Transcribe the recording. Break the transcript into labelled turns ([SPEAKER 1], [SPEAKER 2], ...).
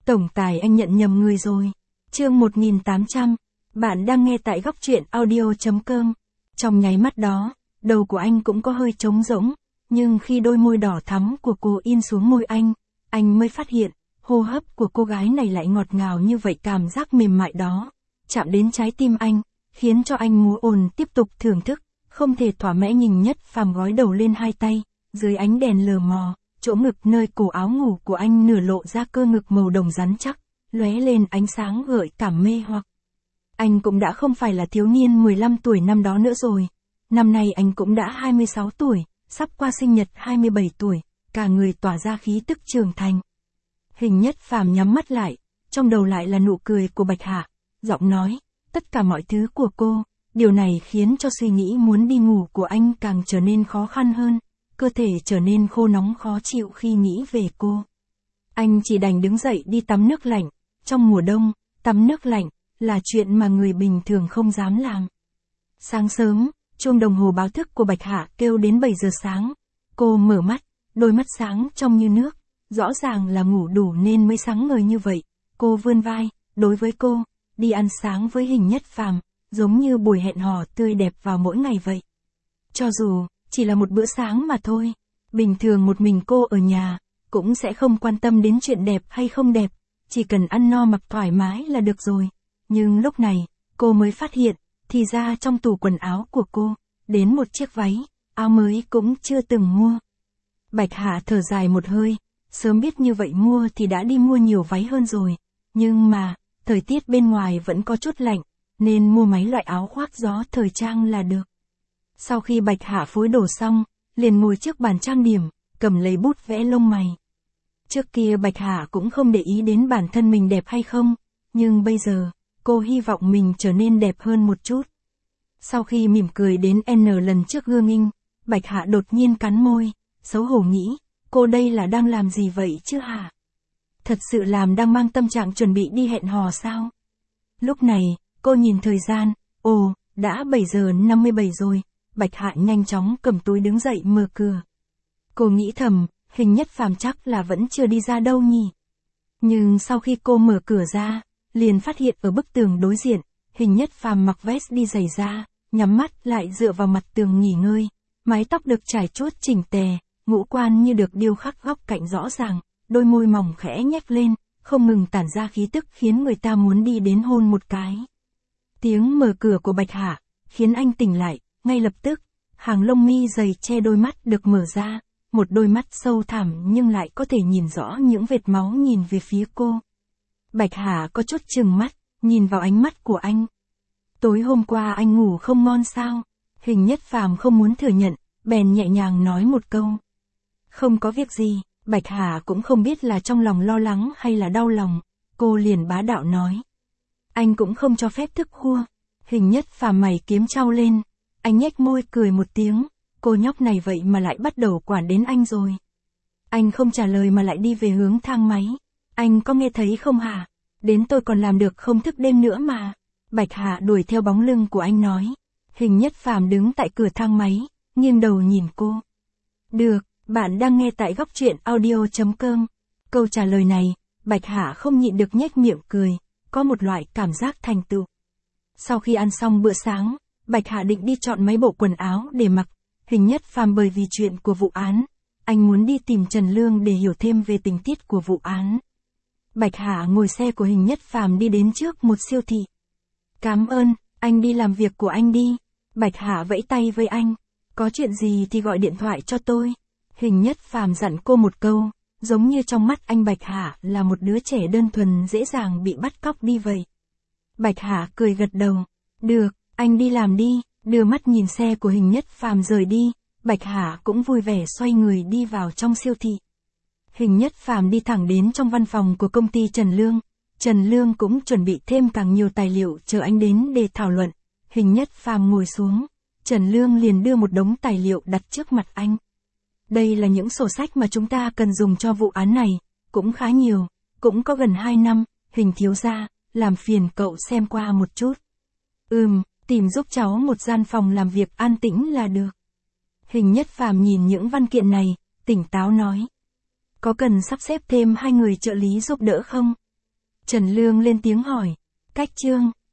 [SPEAKER 1] Tổng tài anh nhận nhầm người rồi. Chương 1800. Bạn đang nghe tại góc truyện audio.com. Trong nháy mắt đó, đầu của anh cũng có hơi trống rỗng, nhưng khi đôi môi đỏ thắm của cô in xuống môi anh mới phát hiện, hô hấp của cô gái này lại ngọt ngào như vậy, cảm giác mềm mại đó chạm đến trái tim anh, khiến cho anh múa ồn tiếp tục thưởng thức, không thể thỏa mãn. Hình Nhất Phàm gối đầu lên hai tay, dưới ánh đèn lờ mờ, chỗ ngực nơi cổ áo ngủ của anh nửa lộ ra cơ ngực màu đồng rắn chắc, lóe lên ánh sáng gợi cảm mê hoặc. Anh cũng đã không phải là thiếu niên 15 tuổi năm đó nữa rồi. Năm nay anh cũng đã 26 tuổi, sắp qua sinh nhật 27 tuổi, cả người tỏa ra khí tức trưởng thành. Hình Nhất Phàm nhắm mắt lại, trong đầu lại là nụ cười của Bạch Hạ, giọng nói, tất cả mọi thứ của cô, điều này khiến cho suy nghĩ muốn đi ngủ của anh càng trở nên khó khăn hơn, cơ thể trở nên khô nóng khó chịu khi nghĩ về cô. Anh chỉ đành đứng dậy đi tắm nước lạnh, trong mùa đông, tắm nước lạnh là chuyện mà người bình thường không dám làm. Sáng sớm, chuông đồng hồ báo thức của Bạch Hạ kêu đến 7 giờ sáng. Cô mở mắt, đôi mắt sáng trong như nước, rõ ràng là ngủ đủ nên mới sáng ngời như vậy. Cô vươn vai, đối với cô, đi ăn sáng với Hình Nhất Phàm, giống như buổi hẹn hò tươi đẹp vào mỗi ngày vậy. Cho dù chỉ là một bữa sáng mà thôi, bình thường một mình cô ở nhà, cũng sẽ không quan tâm đến chuyện đẹp hay không đẹp, chỉ cần ăn no mặc thoải mái là được rồi. Nhưng lúc này, cô mới phát hiện, thì ra trong tủ quần áo của cô, đến một chiếc váy, áo mới cũng chưa từng mua. Bạch Hạ thở dài một hơi, sớm biết như vậy mua thì đã đi mua nhiều váy hơn rồi, nhưng mà, thời tiết bên ngoài vẫn có chút lạnh, nên mua mấy loại áo khoác gió thời trang là được. Sau khi Bạch Hạ phối đồ xong, liền ngồi trước bàn trang điểm, cầm lấy bút vẽ lông mày. Trước kia Bạch Hạ cũng không để ý đến bản thân mình đẹp hay không, nhưng bây giờ, cô hy vọng mình trở nên đẹp hơn một chút. Sau khi mỉm cười đến N lần trước gương nghinh, Bạch Hạ đột nhiên cắn môi, xấu hổ nghĩ, cô đây là đang làm gì vậy chứ hả? Thật sự làm đang mang tâm trạng chuẩn bị đi hẹn hò sao? Lúc này, cô nhìn thời gian, ồ, đã 7 giờ 57 rồi, Bạch Hạ nhanh chóng cầm túi đứng dậy mở cửa. Cô nghĩ thầm, Hình Nhất Phàm chắc là vẫn chưa đi ra đâu nhỉ. Nhưng sau khi cô mở cửa ra, liền phát hiện ở bức tường đối diện, Hình Nhất Phàm mặc vest đi giày da, nhắm mắt lại dựa vào mặt tường nghỉ ngơi, mái tóc được trải chuốt chỉnh tề, ngũ quan như được điêu khắc góc cạnh rõ ràng, đôi môi mỏng khẽ nhếch lên, không ngừng tản ra khí tức khiến người ta muốn đi đến hôn một cái. Tiếng mở cửa của Bạch Hạ khiến anh tỉnh lại, ngay lập tức, hàng lông mi dày che đôi mắt được mở ra, một đôi mắt sâu thẳm nhưng lại có thể nhìn rõ những vệt máu nhìn về phía cô. Bạch Hạ có chút chừng mắt, nhìn vào ánh mắt của anh. Tối hôm qua anh ngủ không ngon sao? Hình Nhất Phàm không muốn thừa nhận, bèn nhẹ nhàng nói một câu. Không có việc gì, Bạch Hạ cũng không biết là trong lòng lo lắng hay là đau lòng, cô liền bá đạo nói. Anh cũng không cho phép thức khuya. Hình Nhất Phàm mày kiếm trao lên, anh nhếch môi cười một tiếng, cô nhóc này vậy mà lại bắt đầu quản đến anh rồi. Anh không trả lời mà lại đi về hướng thang máy. Anh có nghe thấy không hả? Đến tôi còn làm được không thức đêm nữa mà. Bạch Hạ đuổi theo bóng lưng của anh nói. Hình Nhất Phàm đứng tại cửa thang máy, nghiêng đầu nhìn cô. Được, bạn đang nghe tại góc truyện audio.com. Câu trả lời này, Bạch Hạ không nhịn được nhếch miệng cười, có một loại cảm giác thành tựu. Sau khi ăn xong bữa sáng, Bạch Hạ định đi chọn mấy bộ quần áo để mặc. Hình Nhất Phàm bởi vì chuyện của vụ án, anh muốn đi tìm Trần Lương để hiểu thêm về tình tiết của vụ án. Bạch Hạ ngồi xe của Hình Nhất Phàm đi đến trước một siêu thị. Cảm ơn, anh đi làm việc của anh đi. Bạch Hạ vẫy tay với anh. Có chuyện gì thì gọi điện thoại cho tôi. Hình Nhất Phàm dặn cô một câu, giống như trong mắt anh Bạch Hạ là một đứa trẻ đơn thuần dễ dàng bị bắt cóc đi vậy. Bạch Hạ cười gật đầu. Được, anh đi làm đi. Đưa mắt nhìn xe của Hình Nhất Phàm rời đi, Bạch Hạ cũng vui vẻ xoay người đi vào trong siêu thị. Hình Nhất Phàm đi thẳng đến trong văn phòng của công ty Trần Lương. Trần Lương cũng chuẩn bị thêm càng nhiều tài liệu chờ anh đến để thảo luận. Hình Nhất Phàm ngồi xuống, Trần Lương liền đưa một đống tài liệu đặt trước mặt anh. Đây là những sổ sách mà chúng ta cần dùng cho vụ án này, cũng khá nhiều, cũng có gần 2 năm, Hình thiếu gia, làm phiền cậu xem qua một chút. Tìm giúp cháu một gian phòng làm việc an tĩnh là được. Hình Nhất Phàm nhìn những văn kiện này, tỉnh táo nói. Có cần sắp xếp thêm 2 người trợ lý giúp đỡ không? Trần Lương lên tiếng hỏi. Cách Trương.